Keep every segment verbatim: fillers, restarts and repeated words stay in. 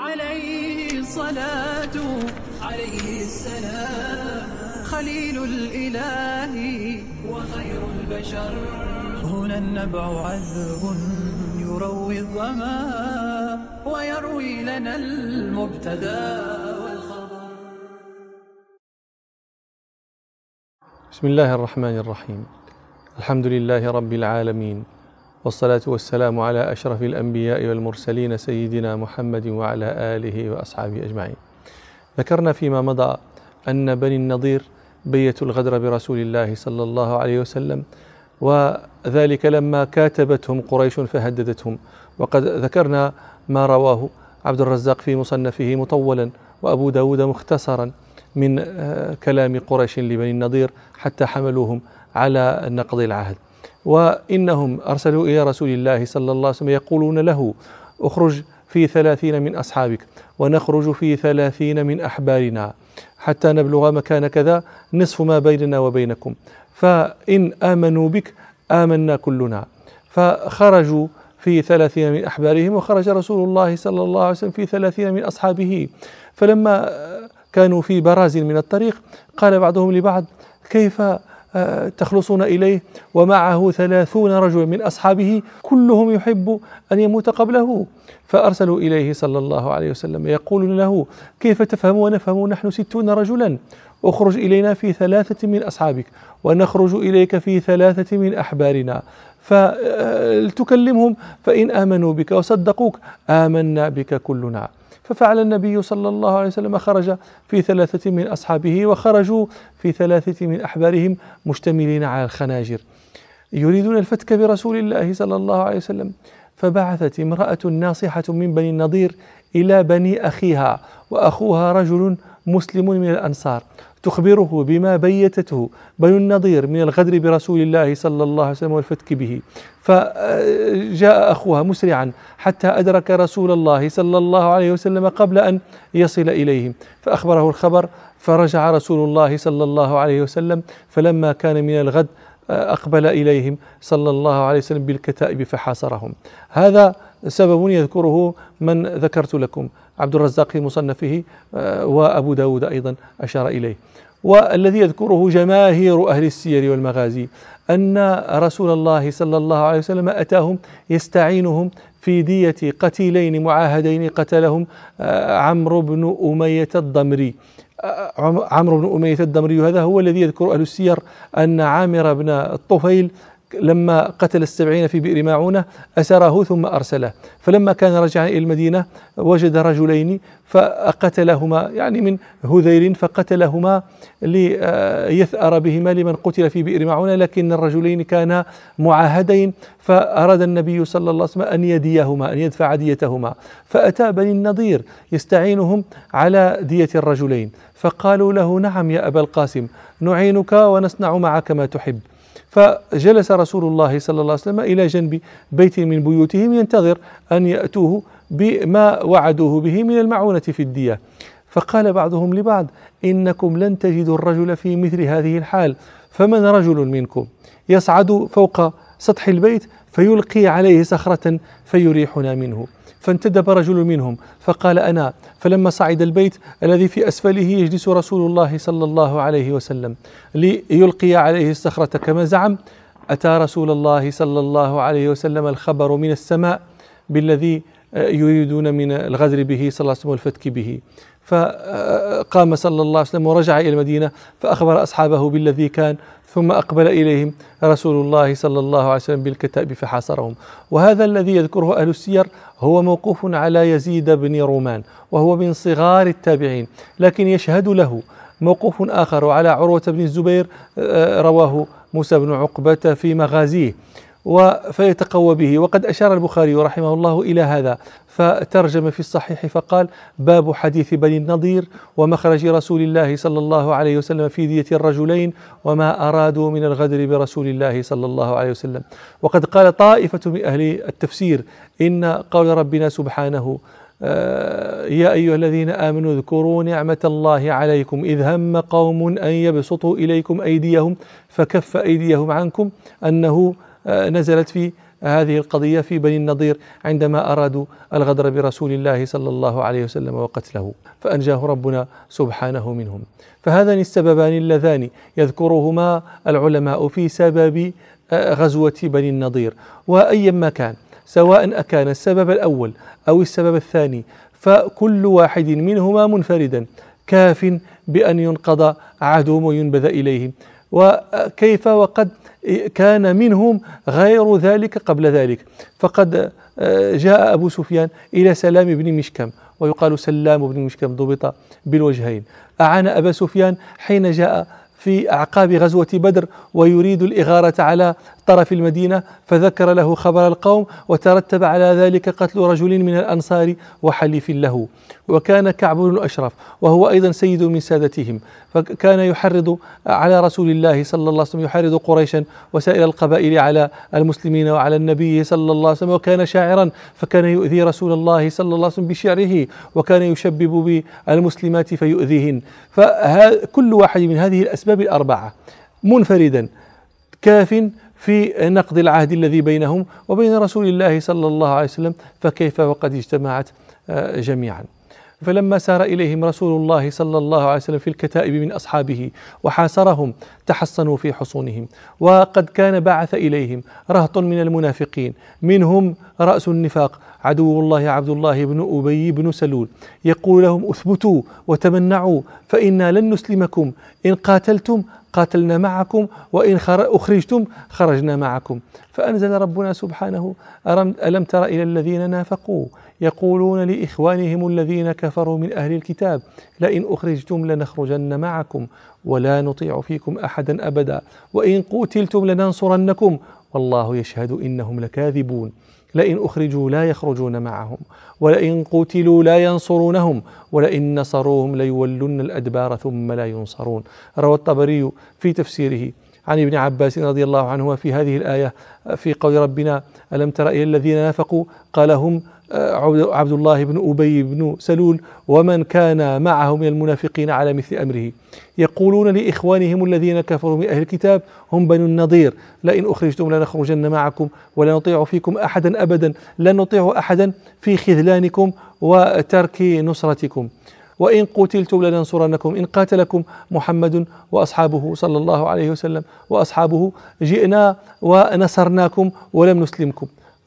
عليه الصلاة عليه السلام خليل الإله وخير البشر. هنا النبع عذب يروي الظما ويروي لنا المبتدى والخبر. بسم الله الرحمن الرحيم. الحمد لله رب العالمين، والصلاة والسلام على أشرف الأنبياء والمرسلين سيدنا محمد وعلى آله وأصحابه أجمعين. ذكرنا فيما مضى أن بني النضير بيتوا الغدر برسول الله صلى الله عليه وسلم، وذلك لما كاتبتهم قريش فهددتهم. وقد ذكرنا ما رواه عبد الرزاق في مصنفه مطولا وأبو داود مختصرا من كلام قريش لبني النضير حتى حملوهم على نقض العهد. وإنهم أرسلوا إلى رسول الله صلى الله عليه وسلم يقولون له: اخرج في ثلاثين من أصحابك ونخرج في ثلاثين من أحبارنا حتى نبلغ مكان كذا نصف ما بيننا وبينكم، فإن آمنوا بك آمنا كلنا. فخرجوا في ثلاثين من أحبارهم، وخرج رسول الله صلى الله عليه وسلم في ثلاثين من أصحابه. فلما كانوا في براز من الطريق قال بعضهم لبعض: كيف تخلصون إليه ومعه ثلاثون رجل من أصحابه كلهم يحب أن يموت قبله؟ فأرسلوا إليه صلى الله عليه وسلم يقولون له: كيف تفهم ونفهم نحن ستون رجلا؟ اخرج إلينا في ثلاثة من أصحابك ونخرج إليك في ثلاثة من أحبارنا فلتكلمهم، فإن آمنوا بك وصدقوك آمنا بك كلنا. ففعل النبي صلى الله عليه وسلم، خرج في ثلاثة من أصحابه وخرجوا في ثلاثة من أحبارهم مشتملين على الخناجر يريدون الفتك برسول الله صلى الله عليه وسلم. فبعثت امرأة ناصحة من بني النضير إلى بني أخيها، وأخوها رجل مسلم من الأنصار، تخبره بما بيتته بنو النضير من الغدر برسول الله صلى الله عليه وسلم والفتك به. فجاء أخوها مسرعا حتى أدرك رسول الله صلى الله عليه وسلم قبل أن يصل إليهم، فأخبره الخبر، فرجع رسول الله صلى الله عليه وسلم. فلما كان من الغد أقبل إليهم صلى الله عليه وسلم بالكتائب فحاصرهم. هذا سبب يذكره من ذكرت لكم، عبد الرزاق في مصنفه وأبو داود أيضا أشار إليه. والذي يذكره جماهير أهل السير والمغازي أن رسول الله صلى الله عليه وسلم أتاهم يستعينهم في دية قتيلين معاهدين قتلهم عمرو بن أمية الضمري. عمرو بن أمية الضمري هذا هو الذي يذكر أهل السير أن عامر بن الطفيل لما قتل السبعين في بئر ماعونة أسره ثم أرسله، فلما كان رجعا إلى المدينة وجد رجلين فقتلهما، يعني من هذيل، فقتلهما ليثأر بهما لمن قتل في بئر ماعونة، لكن الرجلين كانا معاهدين، فأراد النبي صلى الله عليه وسلم أن يديهما، أن يدفع ديتهما. فأتى بني النضير يستعينهم على دية الرجلين، فقالوا له: نعم يا أبا القاسم، نعينك ونصنع معك ما تحب. فجلس رسول الله صلى الله عليه وسلم إلى جنب بيت من بيوتهم ينتظر أن يأتوه بما وعدوه به من المعونة في الدية. فقال بعضهم لبعض: إنكم لن تجدوا الرجل في مثل هذه الحال، فمن رجل منكم يصعد فوق سطح البيت فيلقي عليه صخرة فيريحنا منه. فانتدب رجل منهم فقال: أنا. فلما صعد البيت الذي في أسفله يجلس رسول الله صلى الله عليه وسلم ليلقي عليه الصخرة كما زعم، أتى رسول الله صلى الله عليه وسلم الخبر من السماء بالذي يريدون من الغدر به صلى الله عليه وسلم والفتك به. فقام صلى الله عليه وسلم ورجع إلى المدينة فأخبر أصحابه بالذي كان، ثم أقبل إليهم رسول الله صلى الله عليه وسلم بالكتائب فحاصرهم. وهذا الذي يذكره أهل السير هو موقوف على يزيد بن رومان، وهو من صغار التابعين، لكن يشهد له موقوف آخر على عروة بن الزبير رواه موسى بن عقبة في مغازيه فيتقوى به. وقد أشار البخاري رحمه الله إلى هذا فترجم في الصحيح فقال: باب حديث بني النضير ومخرج رسول الله صلى الله عليه وسلم في دية الرجلين وما أرادوا من الغدر برسول الله صلى الله عليه وسلم. وقد قال طائفة من أهل التفسير إن قول ربنا سبحانه: يا أيها الذين آمنوا اذكروا نعمة الله عليكم إذ هم قوم أن يبسطوا إليكم أيديهم فكف أيديهم عنكم، أنه نزلت في هذه القضية في بني النضير عندما أرادوا الغدر برسول الله صلى الله عليه وسلم وقتله، فأنجاه ربنا سبحانه منهم. فهذان السببان اللذان يذكرهما العلماء في سبب غزوة بني النضير، وأيما كان سواء أكان السبب الأول أو السبب الثاني فكل واحد منهما منفردا كاف بأن ينقض عهدهم وينبذ إليهم. وكيف وقد كان منهم غير ذلك قبل ذلك، فقد جاء أبو سفيان إلى سلام بن مشكم، ويقال سلام بن مشكم ضبط بالوجهين، أعان أبا سفيان حين جاء في أعقاب غزوة بدر ويريد الإغارة على طرف المدينة، فذكر له خبر القوم، وترتب على ذلك قتل رجل من الأنصار وحليف له. وكان كعب بن الأشرف وهو أيضا سيد من سادتهم، فكان يحرض على رسول الله صلى الله عليه وسلم، يحرض قريشا وسائر القبائل على المسلمين وعلى النبي صلى الله عليه وسلم، وكان شاعرا فكان يؤذي رسول الله صلى الله عليه وسلم بشعره، وكان يشبب بالمسلمات فيؤذيهن. فكل واحد من هذه الأسباب الأربعة منفردا كاف في نقض العهد الذي بينهم وبين رسول الله صلى الله عليه وسلم، فكيف وقد اجتمعت جميعا. فلما سار إليهم رسول الله صلى الله عليه وسلم في الكتائب من أصحابه وحاصرهم تحصنوا في حصونهم، وقد كان بعث إليهم رهط من المنافقين منهم رأس النفاق عدو الله عبد الله بن أبي بن سلول، يقول لهم اثبتوا وتمنعوا فإنا لن نسلمكم، إن قاتلتم قاتلنا معكم، وإن أخرجتم خرجنا معكم. فأنزل ربنا سبحانه ألم تر إلى الذين نافقوا يقولون لإخوانهم الذين كفروا من أهل الكتاب لئن أخرجتم لنخرجن معكم ولا نطيع فيكم أحدا أبدا وإن قتلتم لننصرنكم والله يشهد إنهم لكاذبون. لئن أخرجوا لا يخرجون معهم ولئن قتلوا لا ينصرونهم ولئن نصروهم ليولن الأدبار ثم لا ينصرون. روى الطبري في تفسيره عن ابن عباس رضي الله عنه في هذه الآية في قول ربنا ألم تر إلى الذين نافقوا، قال هم عبد الله بن أبي بن سلول ومن كان معه من المنافقين على مثل أمره، يقولون لإخوانهم الذين كفروا من أهل الكتاب هم بنو النضير لئن أخرجتم لنخرجن معكم ولا نطيع فيكم أحدا أبدا، لن نطيع أحدا في خذلانكم وترك نصرتكم، وإن قتلتم لننصرنكم. إن قاتلكم محمد وأصحابه صلى الله عليه وسلم وأصحابه جئنا ونصرناكم ولم نسلمكم.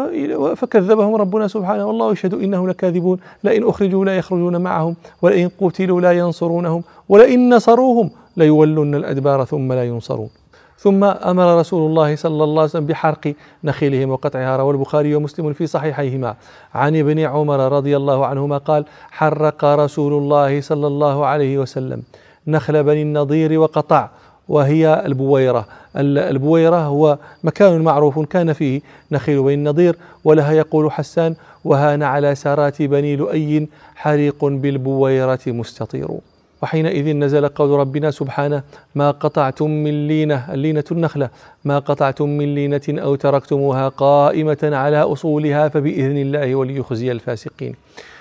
فكذبهم ربنا سبحانه والله يشهد إنهم لكاذبون. لئن أخرجوا لا يخرجون معهم ولئن قتلوا لا ينصرونهم ولئن نصروهم ليولن الأدبار ثم لا ينصرون. ثم أمر رسول الله صلى الله عليه وسلم بحرق نخيلهم وقطعها. روى البخاري ومسلم في صحيحيهما عن ابن عمر رضي الله عنهما قال حرق رسول الله صلى الله عليه وسلم نخل بني النضير وقطع، وهي البويرة. البويرة هو مكان معروف كان فيه نخيل بني النضير، ولها يقول حسان وهان على سارات بني لؤي حريق بالبويرة مستطير. وحينئذ نزل قول ربنا سبحانه ما قطعتم من لينة، اللينة النخلة، ما قطعتم من لينة أو تركتموها قائمة على أصولها فبإذن الله وليخزي الفاسقين.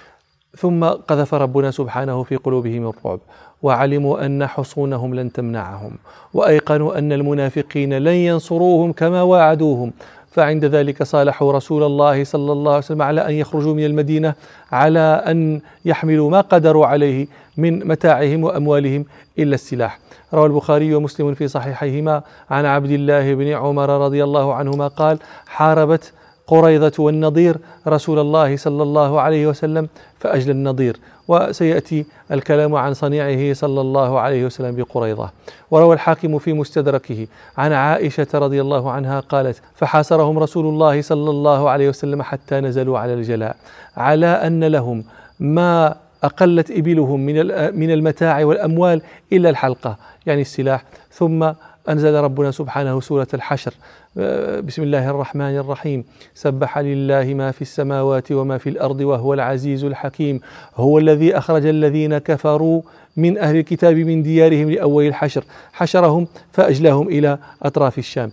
ثم قذف ربنا سبحانه في قلوبهم الرعب وعلموا أن حصونهم لن تمنعهم وأيقنوا أن المنافقين لن ينصروهم كما واعدوهم، فعند ذلك صالحوا رسول الله صلى الله عليه وسلم على أن يخرجوا من المدينة على أن يحملوا ما قدروا عليه من متاعهم وأموالهم إلا السلاح. روى البخاري ومسلم في صحيحيهما عن عبد الله بن عمر رضي الله عنهما قال حاربت قريظة والنضير رسول الله صلى الله عليه وسلم فأجلى النضير، وسيأتي الكلام عن صنيعه صلى الله عليه وسلم بقريظة. وروى الحاكم في مستدركه عن عائشة رضي الله عنها قالت فحاصرهم رسول الله صلى الله عليه وسلم حتى نزلوا على الجلاء على أن لهم ما أقلت إبلهم من من المتاع والأموال إلا الحلقة يعني السلاح. ثم أنزل ربنا سبحانه سورة الحشر بسم الله الرحمن الرحيم سبح لله ما في السماوات وما في الأرض وهو العزيز الحكيم هو الذي أخرج الذين كفروا من أهل الكتاب من ديارهم لأول الحشر حشرهم فأجلاهم إلى أطراف الشام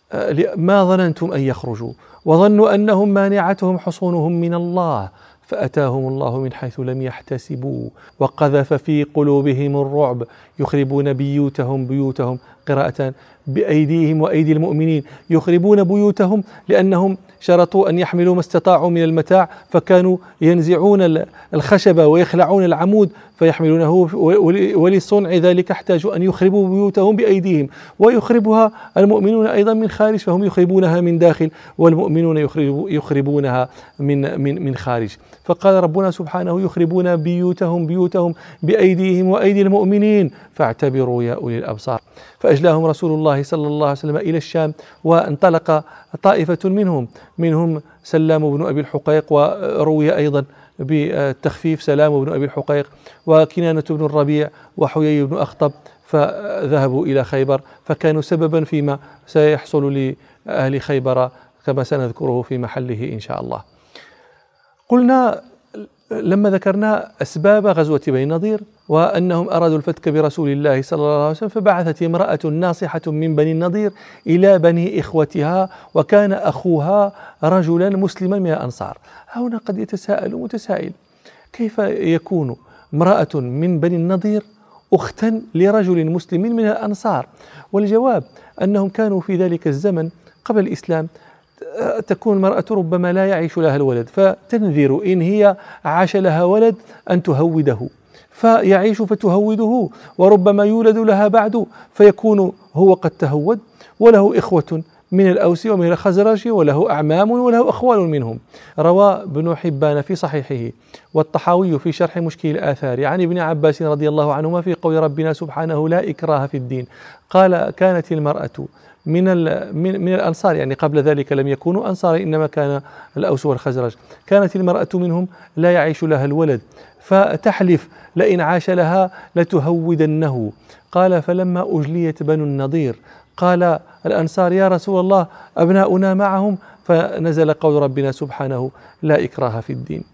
ما ظننتم أن يخرجوا وظنوا أنهم مانعتهم حصونهم من الله فأتاهم الله من حيث لم يحتسبوا وقذف في قلوبهم الرعب يخربون بيوتهم بيوتهم قراءة بأيديهم وأيدي المؤمنين يخربون بيوتهم لأنهم شرطوا أن يحملوا ما استطاعوا من المتاع، فكانوا ينزعون الخشب ويخلعون العمود فيحملونه، ولصنع ذلك احتاجوا أن يخربوا بيوتهم بأيديهم، ويخربها المؤمنون أيضا من خارج، فهم يخربونها من داخل والمؤمنون يخربونها من من من خارج. فقال ربنا سبحانه: يخربون بيوتهم بيوتهم بأيديهم وأيدي المؤمنين فاعتبروا يا أولي الأبصار. فأجلاهم رسول الله صلى الله عليه وسلم إلى الشام، وانطلق طائفة منهم منهم سلام بن أبي الحقيق، وروي أيضا بالتخفيف سلام بن أبي الحقيق، وكنانة بن الربيع، وحيي بن أخطب، فذهبوا إلى خيبر، فكانوا سببا فيما سيحصل لأهل خيبر كما سنذكره في محله إن شاء الله. قلنا لما ذكرنا أسباب غزوة بني النضير وأنهم أرادوا الفتك برسول الله صلى الله عليه وسلم، فبعثت امرأة ناصحة من بني النضير إلى بني إخوتها، وكان أخوها رجلا مسلما من الأنصار. هنا قد يتساءل متسائل: كيف يكون امرأة من بني النضير أختا لرجل مسلم من الأنصار؟ والجواب أنهم كانوا في ذلك الزمن قبل الإسلام تكون المرأة ربما لا يعيش لها الولد، فتنذر إن هي عاش لها ولد أن تهوده، فيعيش فتهوده، وربما يولد لها بعد فيكون هو قد تهود وله إخوة من الأوس ومن الخزرج، وله أعمام وله أخوال منهم. روى ابن حبان في صحيحه والطحاوي في شرح مشكل الآثار عن ابن عباس رضي الله عنهما في قول ربنا سبحانه: لا إكراه في الدين، قال: كانت المرأة من من الأنصار، يعني قبل ذلك لم يكونوا أنصار إنما كان الأوس والخزرج، كانت المرأة منهم لا يعيش لها الولد، فتحلف لئن عاش لها لتهودنه. قال: فلما أجليت بنو النضير قال الأنصار: يا رسول الله أبناؤنا معهم، فنزل قول ربنا سبحانه: لا إكراه في الدين.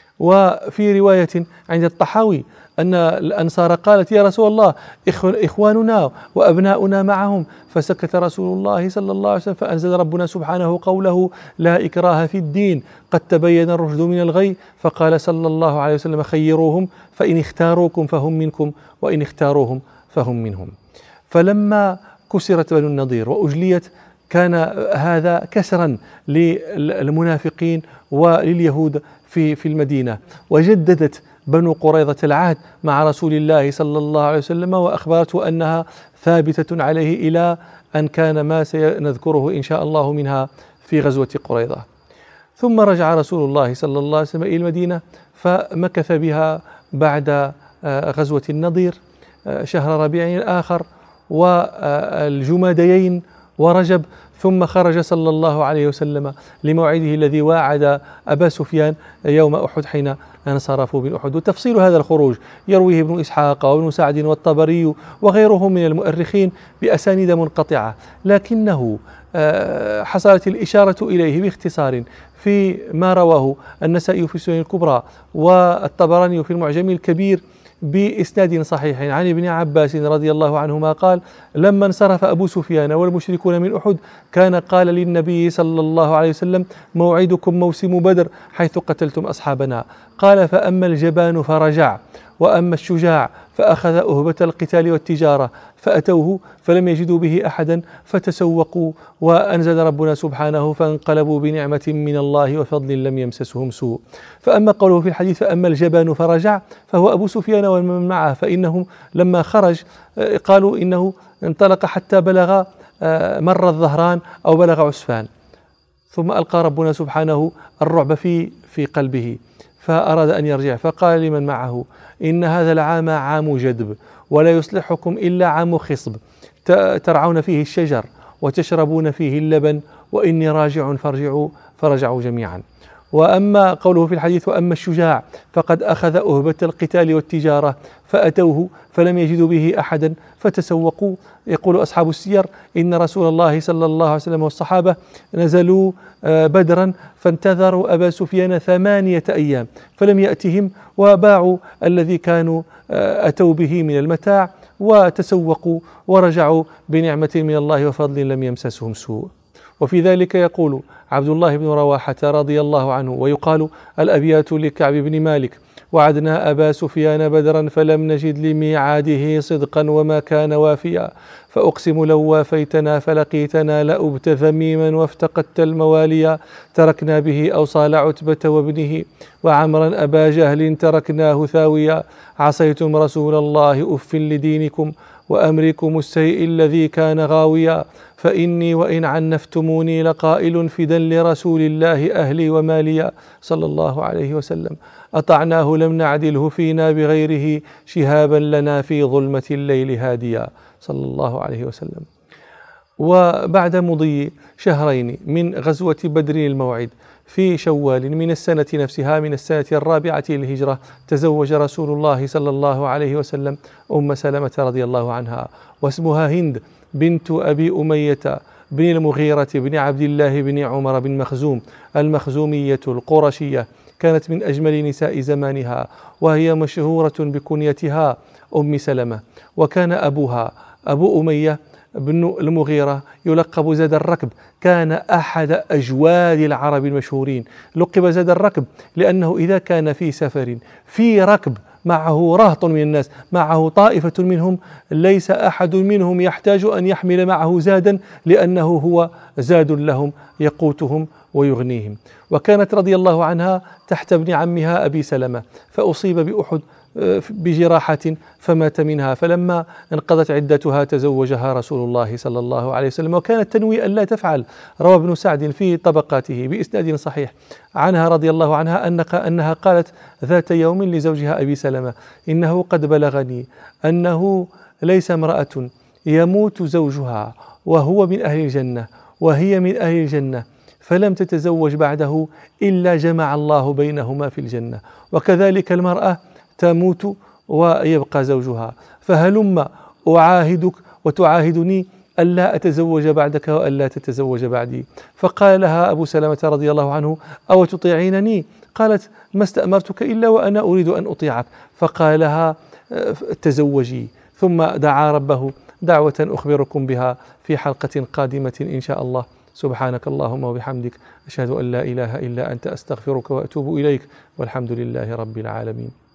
وفي رواية عند الطحاوي أن الأنصار قالت: يا رسول الله إخواننا وأبناؤنا معهم، فسكت رسول الله صلى الله عليه وسلم، فأنزل ربنا سبحانه قوله: لا إكراه في الدين قد تبين الرشد من الغي، فقال صلى الله عليه وسلم: خيروهم فإن اختاروكم فهم منكم وإن اختاروهم فهم منهم. فلما كسرت بنو النضير وأجليت كان هذا كسرا للمنافقين ولليهود في في المدينة، وجددت بنو قريظة العهد مع رسول الله صلى الله عليه وسلم، وأخبرته أنها ثابتة عليه إلى أن كان ما سنذكره إن شاء الله منها في غزوة قريظة. ثم رجع رسول الله صلى الله عليه وسلم إلى المدينة، فمكث بها بعد غزوة النضير شهر ربيع الآخر والجماديين ورجب، ثم خرج صلى الله عليه وسلم لموعده الذي واعد أبا سفيان يوم أحد حين انصرفوا من أحد. وتفصيل هذا الخروج يرويه ابن إسحاق وابن سعد والطبري وغيرهم من المؤرخين بأسانيد منقطعة، لكنه حصلت الإشارة إليه باختصار في ما رواه النسائي في السنن الكبرى والطبراني في المعجم الكبير بإسناد صحيح عن ابن عباس رضي الله عنهما قال: لما انصرف أبو سفيان والمشركون من أحد كان قال للنبي صلى الله عليه وسلم: موعدكم موسم بدر حيث قتلتم أصحابنا. قال: فأما الجبان فرجع، وأما الشجاع فأخذ أهبة القتال والتجارة، فأتوه فلم يجدوا به أحدا فتسوقوا، وأنزل ربنا سبحانه: فانقلبوا بنعمة من الله وفضل لم يمسسهم سوء. فأما قوله في الحديث: فأما الجبان فرجع، فهو أبو سفيان ومن معه، فإنهم لما خرج قالوا إنه انطلق حتى بلغ مر الظهران أو بلغ عسفان، ثم ألقى ربنا سبحانه الرعب في في قلبه فأراد أن يرجع، فقال لمن معه: إن هذا العام عام جدب، ولا يصلحكم إلا عام خصب، ترعون فيه الشجر وتشربون فيه اللبن، وإني راجع فارجعوا، فرجعوا جميعا. وأما قوله في الحديث: وأما الشجاع فقد أخذ أهبة القتال والتجارة، فأتوه فلم يجدوا به أحدا فتسوقوا. يقول أصحاب السير: إن رسول الله صلى الله عليه وسلم والصحابة نزلوا بدرا فانتظروا أبا سفيان ثمانية أيام فلم يأتهم، وباعوا الذي كانوا أتوا به من المتاع وتسوقوا ورجعوا بنعمة من الله وفضل لم يمسسهم سوء. وفي ذلك يقول عبد الله بن رواحة رضي الله عنه، ويقال الأبيات لكعب بن مالك: وعدنا أبا سفيان بدرا فلم نجد لميعاده صدقا وما كان وافيا، فأقسم لو وافيتنا فلقيتنا لأبت ذميما وافتقدت المواليا، تركنا به أوصال عتبة وابنه وعمرا أبا جهل تركناه ثاويا، عصيتم رسول الله أف لدينكم وأمركم السيء الذي كان غاويا، فإني وإن عنفتموني لقائل فدا لرسول الله أهلي وماليا صلى الله عليه وسلم، أطعناه لم نعدله فينا بغيره شهابا لنا في ظلمة الليل هاديا صلى الله عليه وسلم. وبعد مضي شهرين من غزوة بدر الموعد في شوال من السنة نفسها من السنة الرابعة للهجرة، تزوج رسول الله صلى الله عليه وسلم أم سلمة رضي الله عنها، واسمها هند بنت أبي أمية بن المغيرة بن عبد الله بن عمر بن مخزوم المخزومية القرشية، كانت من أجمل نساء زمانها، وهي مشهورة بكنيتها أم سلمة. وكان أبوها أبو أمية بن المغيرة يلقب زاد الركب، كان أحد أجواد العرب المشهورين، لقب زاد الركب لأنه إذا كان في سفر في ركب معه رهط من الناس، معه طائفة منهم، ليس أحد منهم يحتاج أن يحمل معه زادا لأنه هو زاد لهم يقوتهم ويغنيهم. وكانت رضي الله عنها تحت ابن عمها أبي سلمة، فأصيب بأحد بجراحة فمات منها، فلما انقضت عدتها تزوجها رسول الله صلى الله عليه وسلم، وكانت تنوي أن لا تفعل. روى ابن سعد في طبقاته بإسناد صحيح عنها رضي الله عنها أنها قالت ذات يوم لزوجها أبي سلمة: إنه قد بلغني أنه ليس امرأة يموت زوجها وهو من أهل الجنة وهي من أهل الجنة فلم تتزوج بعده إلا جمع الله بينهما في الجنة، وكذلك المرأة تموت ويبقى زوجها، فهلم أعاهدك وتعاهدني ألا أتزوج بعدك وألا تتزوج بعدي. فقال لها أبو سلمة رضي الله عنه: أو تطيعينني؟ قالت: ما استأمرتك إلا وأنا أريد أن أطيعك. فقال لها: تزوجي. ثم دعا ربه دعوة أخبركم بها في حلقة قادمة إن شاء الله. سبحانك اللهم وبحمدك، أشهد أن لا إله إلا أنت، أستغفرك وأتوب إليك، والحمد لله رب العالمين.